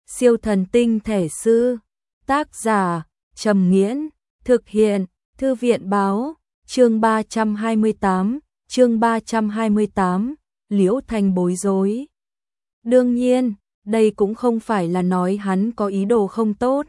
Siêu thần tinh thể sư. Tác giả Trầm Nghiễn. Thực hiện Thư viện Báo. Chương 328, Liễu Thanh bối rối. Đương nhiên, đây cũng không phải là nói hắn có ý đồ không tốt.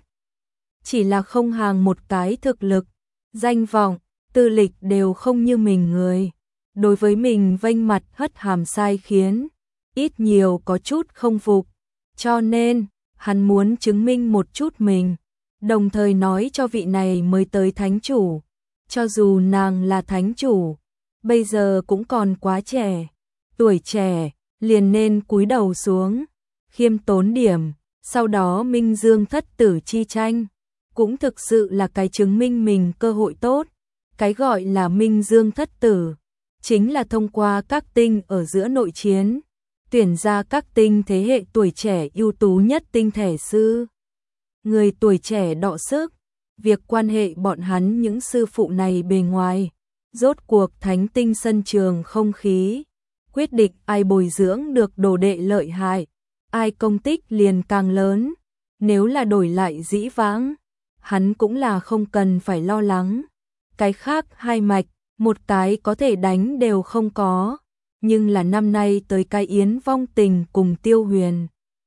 Chỉ là không hàng một cái thực lực, danh vọng, tư lịch đều không như mình người. Đối với mình vênh mặt hất hàm sai khiến, ít nhiều có chút không phục. Cho nên, hắn muốn chứng minh một chút mình, đồng thời nói cho vị này mới tới thánh chủ. Cho dù nàng là thánh chủ, bây giờ cũng còn quá trẻ, tuổi trẻ, liền nên cúi đầu xuống, khiêm tốn điểm, sau đó minh dương thất tử chi tranh, cũng thực sự là cái chứng minh mình cơ hội tốt. Cái gọi là minh dương thất tử, chính là thông qua các tinh ở giữa nội chiến, tuyển ra các tinh thế hệ tuổi trẻ ưu tú nhất tinh thể sư. Người tuổi trẻ đọ sức, việc quan hệ bọn hắn những sư phụ này bề ngoài, rốt cuộc thánh tinh sân trường không khí, quyết định ai bồi dưỡng được đồ đệ lợi hại, ai công tích liền càng lớn. Nếu là đổi lại dĩ vãng, hắn cũng là không cần phải lo lắng. Cái khác hai mạch, một cái có thể đánh đều không có, nhưng là năm nay tới cái Yến Vong Tình cùng Tiêu Huyền,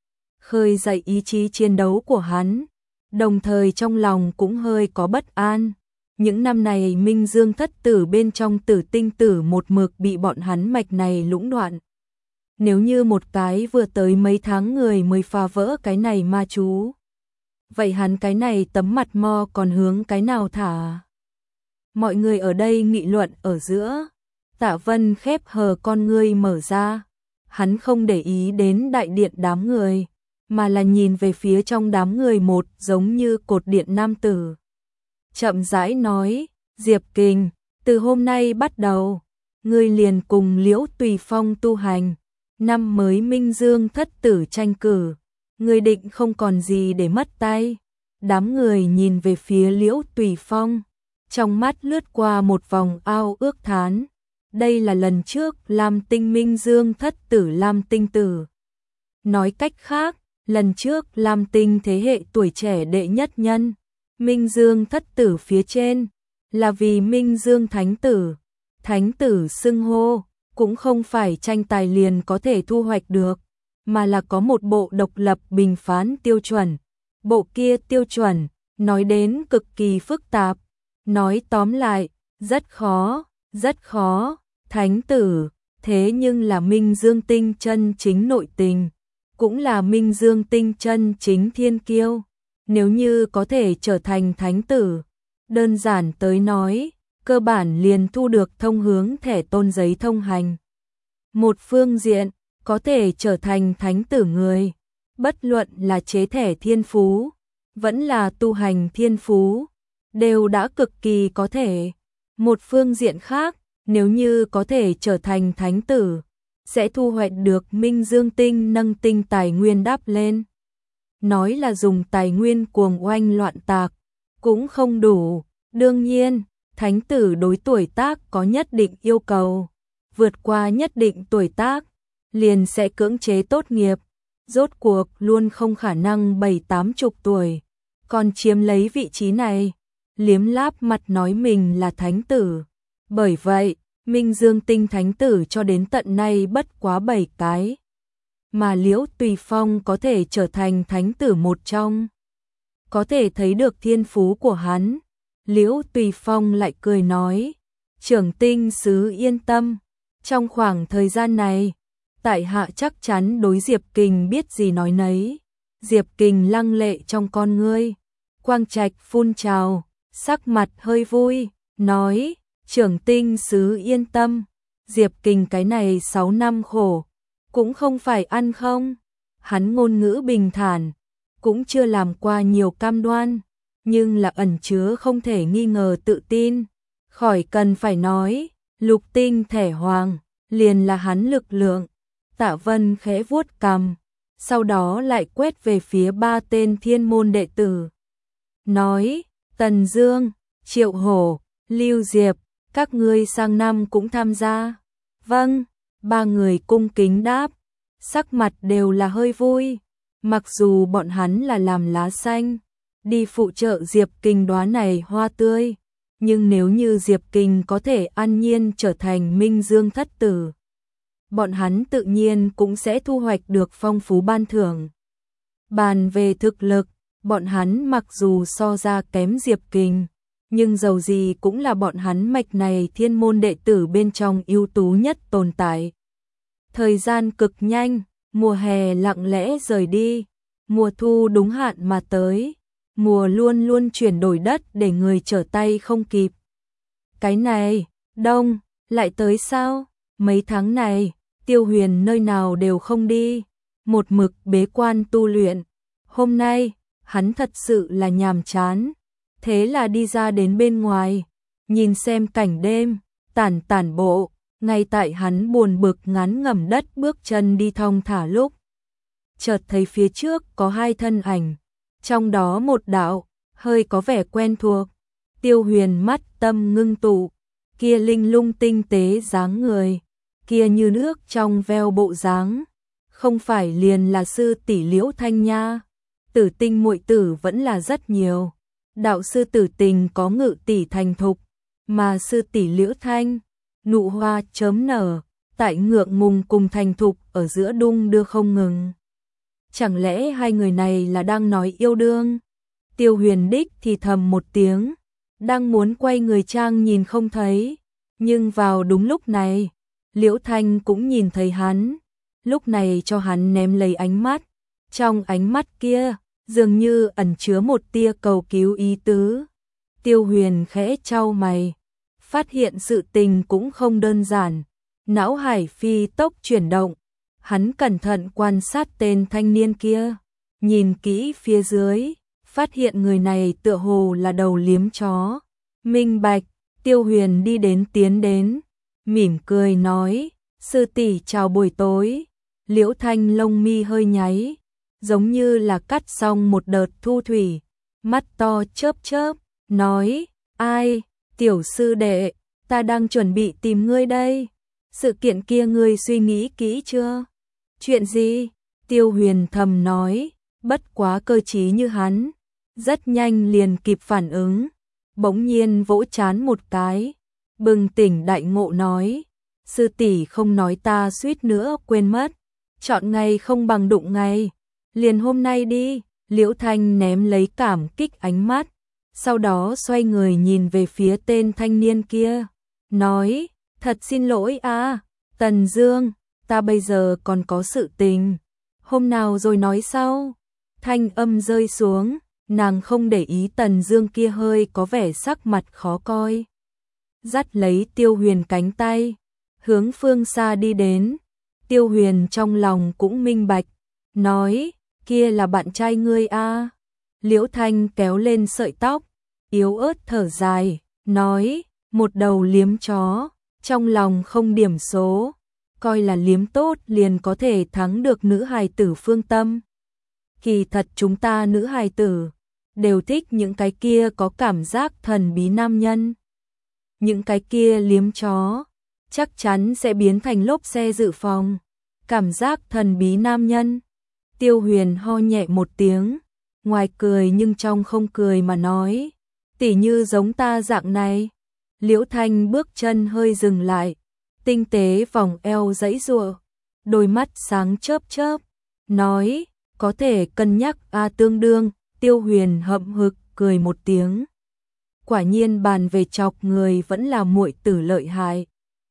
khơi dậy ý chí chiến đấu của hắn, đồng thời trong lòng cũng hơi có bất an. Những năm này Minh Dương thất tử bên trong Tử Tinh tử một mực bị bọn hắn mạch này lũng đoạn. Nếu như một cái vừa tới mấy tháng người mới phá vỡ cái này ma chú, vậy hắn cái này tấm mặt mo còn hướng cái nào thả? Mọi người ở đây nghị luận ở giữa, Tạ Vân khép hờ con ngươi mở ra, hắn không để ý đến đại điện đám người, mà là nhìn về phía trong đám người một giống như cột điện nam tử. Chậm rãi nói, Diệp Kình, từ hôm nay bắt đầu, ngươi liền cùng Liễu Tùy Phong tu hành, năm mới Minh Dương thất tử tranh cử, ngươi định không còn gì để mất tay. Đám người nhìn về phía Liễu Tùy Phong, trong mắt lướt qua một vòng ao ước thán. Đây là lần trước Lam Tinh Minh Dương thất tử Lam Tinh tử. Nói cách khác, lần trước Lam Tinh thế hệ tuổi trẻ đệ nhất nhân, Minh Dương thất tử phía trên, là vì Minh Dương thánh tử xưng hô, cũng không phải tranh tài liền có thể thu hoạch được, mà là có một bộ độc lập bình phán tiêu chuẩn. Bộ kia tiêu chuẩn, nói đến cực kỳ phức tạp, nói tóm lại, rất khó, thánh tử, thế nhưng là Minh Dương tinh chân chính nội tình, cũng là Minh Dương tinh chân chính thiên kiêu. Nếu như có thể trở thành thánh tử, đơn giản tới nói, cơ bản liền thu được thông hướng thẻ tôn giấy thông hành. Một phương diện, có thể trở thành thánh tử người, bất luận là chế thẻ thiên phú, vẫn là tu hành thiên phú, đều đã cực kỳ có thể. Một phương diện khác, nếu như có thể trở thành thánh tử, sẽ thu hoạch được Minh Dương tinh nâng tinh tài nguyên đáp lên. Nói là dùng tài nguyên cuồng oanh loạn tạc, cũng không đủ. Đương nhiên, thánh tử đối tuổi tác có nhất định yêu cầu, vượt qua nhất định tuổi tác, liền sẽ cưỡng chế tốt nghiệp. Rốt cuộc luôn không khả năng 7-80 tuổi, còn chiếm lấy vị trí này, liếm láp mặt nói mình là thánh tử. Bởi vậy, Minh Dương tinh thánh tử cho đến tận nay bất quá 7 cái. Mà Liễu Tùy Phong có thể trở thành thánh tử một trong. Có thể thấy được thiên phú của hắn. Liễu Tùy Phong lại cười nói, trưởng tinh sứ yên tâm, trong khoảng thời gian này, tại hạ chắc chắn đối Diệp Kình biết gì nói nấy. Diệp Kình lăng lệ trong con ngươi, quang trạch phun trào, sắc mặt hơi vui, nói, trưởng tinh sứ yên tâm, Diệp Kình cái này 6 năm khổ, cũng không phải ăn không. Hắn ngôn ngữ bình thản, cũng chưa làm qua nhiều cam đoan, nhưng là ẩn chứa không thể nghi ngờ tự tin. Khỏi cần phải nói, lục tinh thẻ hoàng, liền là hắn lực lượng. Tạ Vân khẽ vuốt cằm, sau đó lại quét về phía 3 tên thiên môn đệ tử. Nói, Tần Dương, Triệu Hổ, Lưu Diệp, các ngươi sang năm cũng tham gia. Vâng, 3 người cung kính đáp, sắc mặt đều là hơi vui. Mặc dù bọn hắn là làm lá xanh, đi phụ trợ Diệp Kình đóa này hoa tươi, nhưng nếu như Diệp Kình có thể an nhiên trở thành Minh Dương thất tử, bọn hắn tự nhiên cũng sẽ thu hoạch được phong phú ban thưởng. Bàn về thực lực, bọn hắn mặc dù so ra kém Diệp Kình, nhưng dầu gì cũng là bọn hắn mạch này thiên môn đệ tử bên trong ưu tú nhất tồn tại. Thời gian cực nhanh, mùa hè lặng lẽ rời đi, mùa thu đúng hạn mà tới, mùa luôn luôn chuyển đổi đất để người trở tay không kịp. Cái này, đông, lại tới sao? Mấy tháng này, Tiêu Huyền nơi nào đều không đi, một mực bế quan tu luyện. Hôm nay, hắn thật sự là nhàm chán, thế là đi ra đến bên ngoài, nhìn xem cảnh đêm, tản bộ. Ngay tại hắn buồn bực ngán ngẩm đất bước chân đi thong thả lúc, chợt thấy phía trước có hai thân ảnh, trong đó một đạo hơi có vẻ quen thuộc. Tiêu Huyền mắt tâm ngưng tụ, kia linh lung tinh tế dáng người, kia như nước trong veo bộ dáng, không phải liền là sư tỷ Liễu Thanh nha. Tử Tinh muội tử vẫn là rất nhiều, đạo sư Tử Tình có ngự tỷ thành thục, mà sư tỷ Liễu Thanh nụ hoa chớm nở, tại ngượng ngùng cùng thành thục ở giữa đung đưa không ngừng. Chẳng lẽ hai người này là đang nói yêu đương? Tiêu Huyền đích thì thầm một tiếng, đang muốn quay người trang nhìn không thấy, nhưng vào đúng lúc này, Liễu Thanh cũng nhìn thấy hắn, lúc này cho hắn ném lấy ánh mắt, trong ánh mắt kia, dường như ẩn chứa một tia cầu cứu ý tứ. Tiêu Huyền khẽ chau mày, phát hiện sự tình cũng không đơn giản, não hải phi tốc chuyển động, hắn cẩn thận quan sát tên thanh niên kia, nhìn kỹ phía dưới, phát hiện người này tựa hồ là đầu liếm chó. Minh bạch, Tiêu Huyền đi đến tiến đến, mỉm cười nói, sư tỷ chào buổi tối. Liễu Thanh lông mi hơi nháy, giống như là cắt xong một đợt thu thủy, mắt to chớp chớp, nói, ai? Tiểu sư đệ, ta đang chuẩn bị tìm ngươi đây. Sự kiện kia ngươi suy nghĩ kỹ chưa? Chuyện gì? Tiêu Huyền thầm nói, bất quá cơ trí như hắn, rất nhanh liền kịp phản ứng, bỗng nhiên vỗ trán một cái, bừng tỉnh đại ngộ nói, sư tỷ không nói ta suýt nữa quên mất, chọn ngày không bằng đụng ngày, liền hôm nay đi. Liễu Thanh ném lấy cảm kích ánh mắt, sau đó xoay người nhìn về phía tên thanh niên kia, nói, thật xin lỗi à, Tần Dương, ta bây giờ còn có sự tình, hôm nào rồi nói sau. Thanh âm rơi xuống, nàng không để ý Tần Dương kia hơi có vẻ sắc mặt khó coi, dắt lấy Tiêu Huyền cánh tay, hướng phương xa đi đến. Tiêu Huyền trong lòng cũng minh bạch, nói, kia là bạn trai ngươi à? Liễu Thanh kéo lên sợi tóc, yếu ớt thở dài, nói, một đầu liếm chó, trong lòng không điểm số, coi là liếm tốt liền có thể thắng được nữ hài tử phương tâm. Kỳ thật chúng ta nữ hài tử đều thích những cái kia có cảm giác thần bí nam nhân. Những cái kia liếm chó chắc chắn sẽ biến thành lốp xe dự phòng. Cảm giác thần bí nam nhân. Tiêu Huyền ho nhẹ một tiếng, ngoài cười nhưng trong không cười mà nói, tỉ như giống ta dạng này. Liễu Thanh bước chân hơi dừng lại, tinh tế vòng eo giãy giụa, đôi mắt sáng chớp chớp, nói, có thể cân nhắc a tương đương. Tiêu Huyền hậm hực cười một tiếng. Quả nhiên bàn về chọc người vẫn là muội tử lợi hại.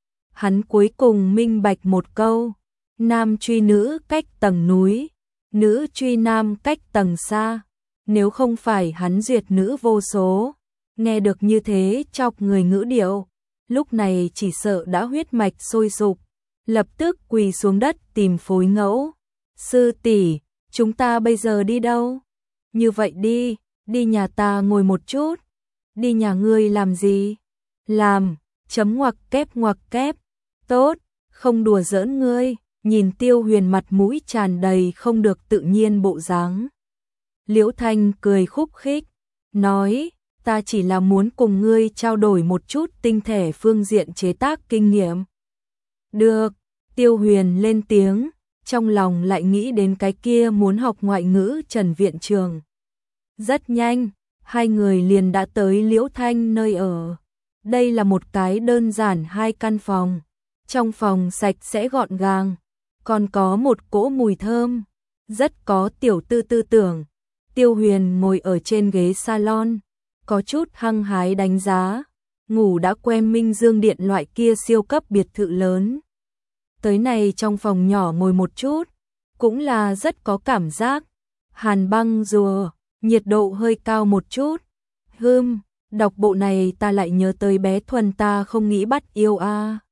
Hắn cuối cùng minh bạch một câu, nam truy nữ cách tầng núi, nữ truy nam cách tầng xa. Nếu không phải hắn duyệt nữ vô số, nghe được như thế chọc người ngữ điệu, lúc này chỉ sợ đã huyết mạch sôi sục, lập tức quỳ xuống đất tìm phối ngẫu. Sư tỷ, chúng ta bây giờ đi đâu? Như vậy đi, đi nhà ta ngồi một chút. Đi nhà ngươi làm gì? Làm, chấm ngoặc kép, tốt, không đùa giỡn ngươi. Nhìn Tiêu Huyền mặt mũi tràn đầy không được tự nhiên bộ dáng, Liễu Thanh cười khúc khích, nói, ta chỉ là muốn cùng ngươi trao đổi một chút tinh thể phương diện chế tác kinh nghiệm. Được, Tiêu Huyền lên tiếng, trong lòng lại nghĩ đến cái kia muốn học ngoại ngữ Trần viện trường. Rất nhanh, hai người liền đã tới Liễu Thanh nơi ở. Đây là một cái đơn giản 2 căn phòng. Trong phòng sạch sẽ gọn gàng, còn có một cỗ mùi thơm, rất có tiểu tư tưởng. Tiêu Huyền ngồi ở trên ghế salon, có chút hăng hái đánh giá, ngủ đã quen Minh Dương Điện loại kia siêu cấp biệt thự lớn. Tới này trong phòng nhỏ ngồi một chút, cũng là rất có cảm giác. Hàn băng rùa, nhiệt độ hơi cao một chút. Đọc bộ này ta lại nhớ tới bé Thuần ta không nghĩ bắt yêu a.